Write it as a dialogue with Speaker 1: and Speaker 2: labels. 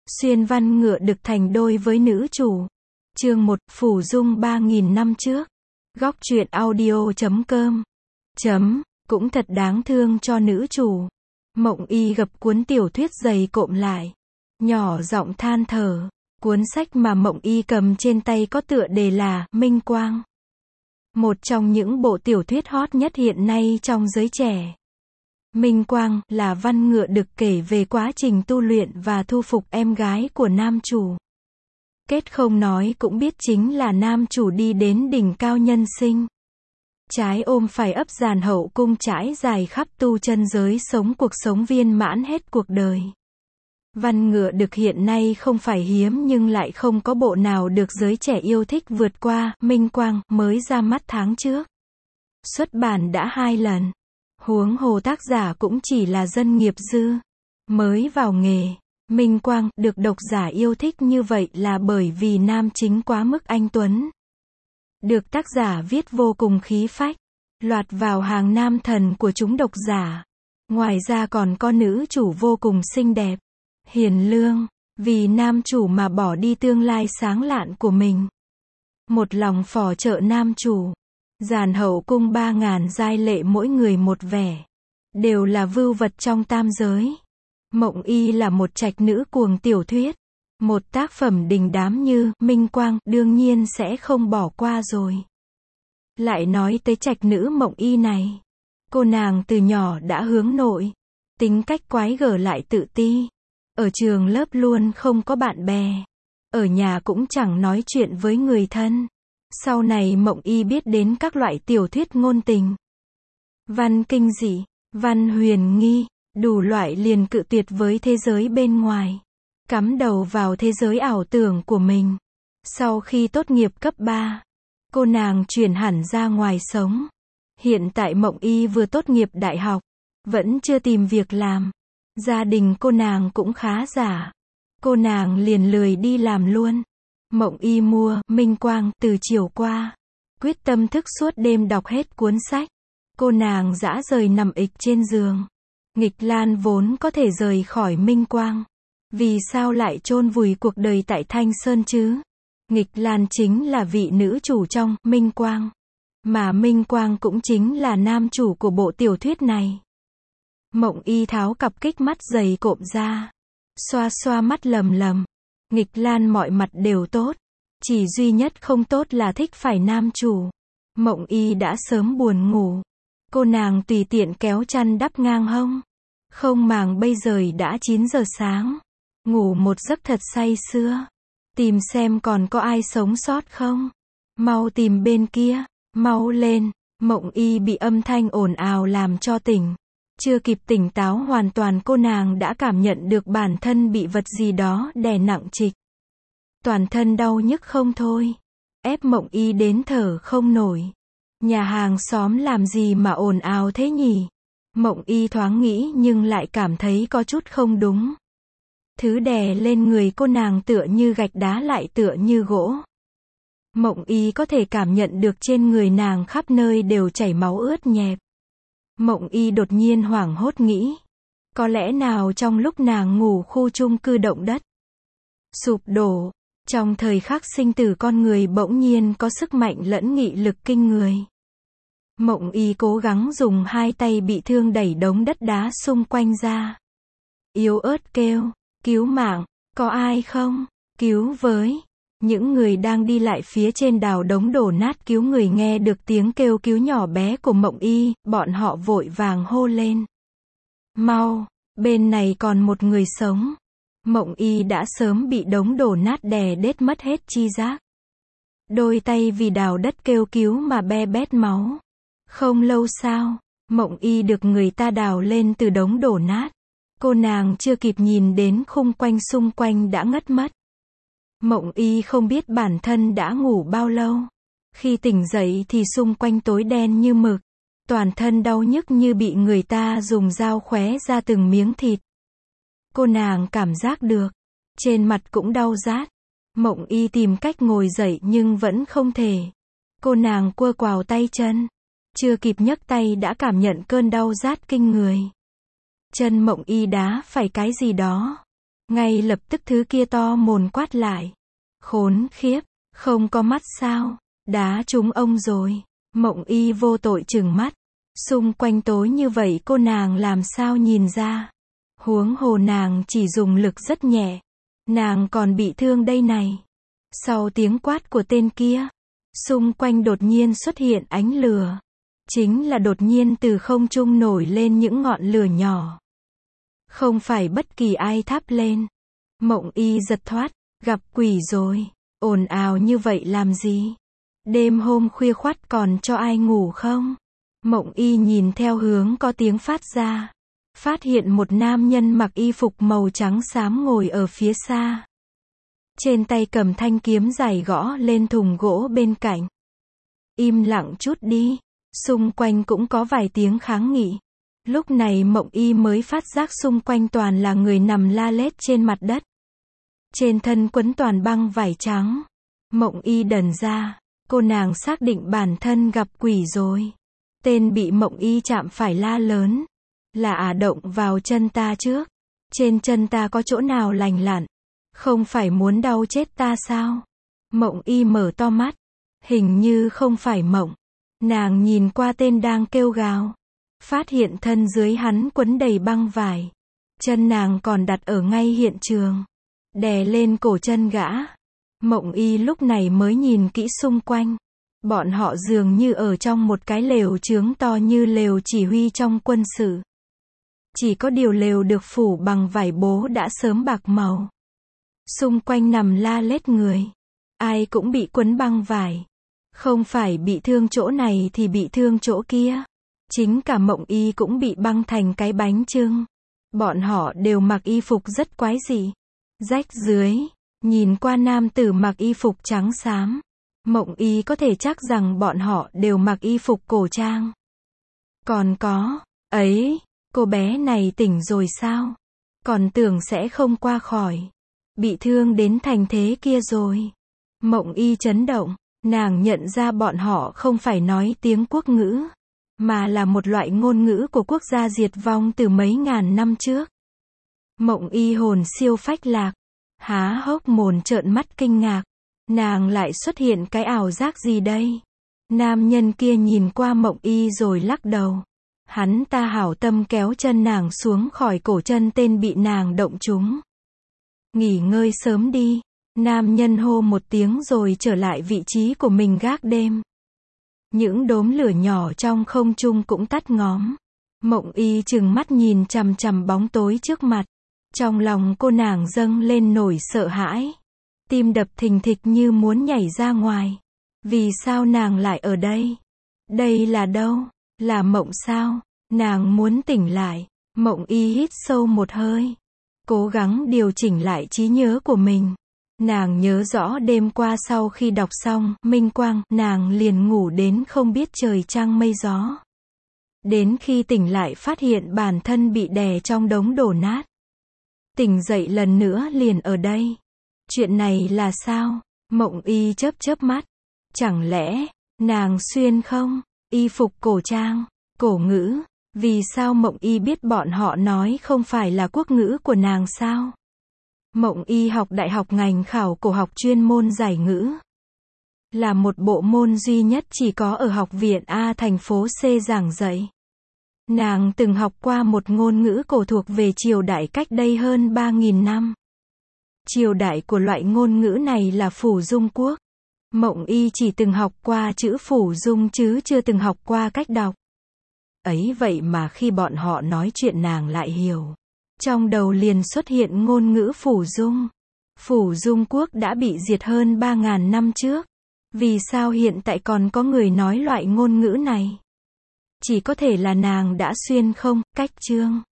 Speaker 1: Xuyên văn ngựa đực thành đôi với nữ chủ. Chương 1, Phủ Dung 3000 năm trước. Góc truyện audio.com. Cũng thật đáng thương cho nữ chủ. Mộng Y gập cuốn tiểu thuyết dày cộm lại. Nhỏ giọng than thở. Cuốn sách mà Mộng Y cầm trên tay có tựa đề là Minh Quang. Một trong những bộ tiểu thuyết hot nhất hiện nay trong giới trẻ. Minh Quang là văn ngựa đực kể về quá trình tu luyện và thu phục em gái của nam chủ. Kết không nói cũng biết chính là nam chủ đi đến đỉnh cao nhân sinh. Trái ôm phải ấp dàn hậu cung trải dài khắp tu chân giới sống cuộc sống viên mãn hết cuộc đời. Văn ngựa đực hiện nay không phải hiếm nhưng lại không có bộ nào được giới trẻ yêu thích vượt qua. Minh Quang mới ra mắt tháng trước. Xuất bản đã 2 lần. Huống hồ tác giả cũng chỉ là dân nghiệp dư, mới vào nghề. Minh Quang được độc giả yêu thích như vậy là bởi vì nam chính quá mức anh tuấn. Được tác giả viết vô cùng khí phách, loạt vào hàng nam thần của chúng độc giả. Ngoài ra còn có nữ chủ vô cùng xinh đẹp, hiền lương, vì nam chủ mà bỏ đi tương lai sáng lạn của mình. Một lòng phò trợ nam chủ. Dàn hậu cung 3000 giai lệ mỗi người một vẻ. Đều là vưu vật trong tam giới. Mộng Y là một trạch nữ cuồng tiểu thuyết. Một tác phẩm đình đám như Minh Quang đương nhiên sẽ không bỏ qua rồi. Lại nói tới trạch nữ Mộng Y này. Cô nàng từ nhỏ đã hướng nội. Tính cách quái gở lại tự ti. Ở trường lớp luôn không có bạn bè. Ở nhà cũng chẳng nói chuyện với người thân. Sau này Mộng Y biết đến các loại tiểu thuyết ngôn tình, văn kinh dị, văn huyền nghi, đủ loại liền cự tuyệt với thế giới bên ngoài. Cắm đầu vào thế giới ảo tưởng của mình. Sau khi tốt nghiệp cấp 3, cô nàng chuyển hẳn ra ngoài sống. Hiện tại Mộng Y vừa tốt nghiệp đại học, vẫn chưa tìm việc làm. Gia đình cô nàng cũng khá giả. Cô nàng liền lười đi làm luôn. Mộng Y mua Minh Quang từ chiều qua. Quyết tâm thức suốt đêm đọc hết cuốn sách. Cô nàng dã rời nằm ịch trên giường. Nghịch Lan vốn có thể rời khỏi Minh Quang. Vì sao lại chôn vùi cuộc đời tại Thanh Sơn chứ? Nghịch Lan chính là vị nữ chủ trong Minh Quang. Mà Minh Quang cũng chính là nam chủ của bộ tiểu thuyết này. Mộng Y tháo cặp kích mắt dày cộm ra. Xoa xoa mắt lầm lầm. Nghịch Lan mọi mặt đều tốt. Chỉ duy nhất không tốt là thích phải nam chủ. Mộng Y đã sớm buồn ngủ. Cô nàng tùy tiện kéo chăn đắp ngang hông. Không màng bây giờ đã 9 giờ sáng. Ngủ một giấc thật say sưa. Tìm xem còn có ai sống sót không. Mau tìm bên kia. Mau lên. Mộng Y bị âm thanh ồn ào làm cho tỉnh. Chưa kịp tỉnh táo hoàn toàn cô nàng đã cảm nhận được bản thân bị vật gì đó đè nặng trịch. Toàn thân đau nhức không thôi. Ép Mộng Y đến thở không nổi. Nhà hàng xóm làm gì mà ồn ào thế nhỉ? Mộng Y thoáng nghĩ nhưng lại cảm thấy có chút không đúng. Thứ đè lên người cô nàng tựa như gạch đá lại tựa như gỗ. Mộng Y có thể cảm nhận được trên người nàng khắp nơi đều chảy máu ướt nhẹp. Mộng Y đột nhiên hoảng hốt nghĩ. Có lẽ nào trong lúc nàng ngủ khu chung cư động đất sụp đổ. Trong thời khắc sinh tử con người bỗng nhiên có sức mạnh lẫn nghị lực kinh người. Mộng Y cố gắng dùng 2 tay bị thương đẩy đống đất đá xung quanh ra. Yếu ớt kêu. Cứu mạng. Có ai không? Cứu với. Những người đang đi lại phía trên đào đống đổ nát cứu người nghe được tiếng kêu cứu nhỏ bé của Mộng Y, bọn họ vội vàng hô lên. Mau, bên này còn một người sống. Mộng Y đã sớm bị đống đổ nát đè đết mất hết chi giác. Đôi tay vì đào đất kêu cứu mà be bét máu. Không lâu sau, Mộng Y được người ta đào lên từ đống đổ nát. Cô nàng chưa kịp nhìn đến khung quanh xung quanh đã ngất mất. Mộng Y không biết bản thân đã ngủ bao lâu. Khi tỉnh dậy thì xung quanh tối đen như mực. Toàn thân đau nhức như bị người ta dùng dao khóe ra từng miếng thịt. Cô nàng cảm giác được. Trên mặt cũng đau rát. Mộng Y tìm cách ngồi dậy nhưng vẫn không thể. Cô nàng quơ quào tay chân. Chưa kịp nhấc tay đã cảm nhận cơn đau rát kinh người. Chân Mộng Y đá phải cái gì đó. Ngay lập tức thứ kia to mồm quát lại. Khốn khiếp, không có mắt sao? Đá trúng ông rồi. Mộng Y vô tội trừng mắt. Xung quanh tối như vậy cô nàng làm sao nhìn ra? Huống hồ nàng chỉ dùng lực rất nhẹ. Nàng còn bị thương đây này. Sau tiếng quát của tên kia, xung quanh đột nhiên xuất hiện ánh lửa. Chính là đột nhiên từ không trung nổi lên những ngọn lửa nhỏ. Không phải bất kỳ ai thắp lên. Mộng Y giật thoát, gặp quỷ rồi. Ồn ào như vậy làm gì? Đêm hôm khuya khoắt còn cho ai ngủ không? Mộng Y nhìn theo hướng có tiếng phát ra. Phát hiện một nam nhân mặc y phục màu trắng xám ngồi ở phía xa. Trên tay cầm thanh kiếm dài gõ lên thùng gỗ bên cạnh. Im lặng chút đi. Xung quanh cũng có vài tiếng kháng nghị. Lúc này Mộng Y mới phát giác xung quanh toàn là người nằm la lết trên mặt đất. Trên thân quấn toàn băng vải trắng. Mộng Y đần ra. Cô nàng xác định bản thân gặp quỷ rồi. Tên bị Mộng Y chạm phải la lớn. Là động vào chân ta trước. Trên chân ta có chỗ nào lành lặn? Không phải muốn đau chết ta sao? Mộng Y mở to mắt. Hình như không phải mộng. Nàng nhìn qua tên đang kêu gào. Phát hiện thân dưới hắn quấn đầy băng vải. Chân nàng còn đặt ở ngay hiện trường. Đè lên cổ chân gã. Mộng Y lúc này mới nhìn kỹ xung quanh. Bọn họ dường như ở trong một cái lều chướng to như lều chỉ huy trong quân sự. Chỉ có điều lều được phủ bằng vải bố đã sớm bạc màu. Xung quanh nằm la lết người. Ai cũng bị quấn băng vải. Không phải bị thương chỗ này thì bị thương chỗ kia. Chính cả Mộng Y cũng bị băng thành cái bánh chưng. Bọn họ đều mặc y phục rất quái dị. Rách dưới. Nhìn qua nam tử mặc y phục trắng xám. Mộng Y có thể chắc rằng bọn họ đều mặc y phục cổ trang. Còn có, ấy, cô bé này tỉnh rồi sao? Còn tưởng sẽ không qua khỏi. Bị thương đến thành thế kia rồi. Mộng Y chấn động, nàng nhận ra bọn họ không phải nói tiếng quốc ngữ, mà là một loại ngôn ngữ của quốc gia diệt vong từ mấy ngàn năm trước. Mộng Y hồn siêu phách lạc, há hốc mồm trợn mắt kinh ngạc. Nàng lại xuất hiện cái ảo giác gì đây? Nam nhân kia nhìn qua Mộng Y rồi lắc đầu. Hắn ta hảo tâm kéo chân nàng xuống khỏi cổ chân tên bị nàng động trúng. Nghỉ ngơi sớm đi. Nam nhân hô một tiếng rồi trở lại vị trí của mình gác đêm. Những đốm lửa nhỏ trong không trung cũng tắt ngóm. Mộng Y trừng mắt nhìn chằm chằm bóng tối trước mặt. Trong lòng cô nàng dâng lên nỗi sợ hãi. Tim đập thình thịch như muốn nhảy ra ngoài. Vì sao nàng lại ở đây? Đây là đâu? Là mộng sao? Nàng muốn tỉnh lại. Mộng Y hít sâu một hơi. Cố gắng điều chỉnh lại trí nhớ của mình. Nàng nhớ rõ đêm qua sau khi đọc xong Minh Quang, nàng liền ngủ đến không biết trời trăng mây gió. Đến khi tỉnh lại phát hiện bản thân bị đè trong đống đổ nát. Tỉnh dậy lần nữa liền ở đây. Chuyện này là sao? Mộng Y chớp chớp mắt. Chẳng lẽ, nàng xuyên không? Y phục cổ trang, cổ ngữ. Vì sao Mộng Y biết bọn họ nói không phải là quốc ngữ của nàng sao? Mộng Y học đại học ngành khảo cổ học chuyên môn giải ngữ. Là một bộ môn duy nhất chỉ có ở học viện A thành phố C giảng dạy. Nàng từng học qua một ngôn ngữ cổ thuộc về triều đại cách đây hơn 3.000 năm. Triều đại của loại ngôn ngữ này là Phủ Dung Quốc. Mộng Y chỉ từng học qua chữ Phủ Dung chứ chưa từng học qua cách đọc. Ấy vậy mà khi bọn họ nói chuyện nàng lại hiểu. Trong đầu liền xuất hiện ngôn ngữ Phủ Dung. Phủ Dung Quốc đã bị diệt hơn 3.000 năm trước. Vì sao hiện tại còn có người nói loại ngôn ngữ này? Chỉ có thể là nàng đã xuyên không, cách chương.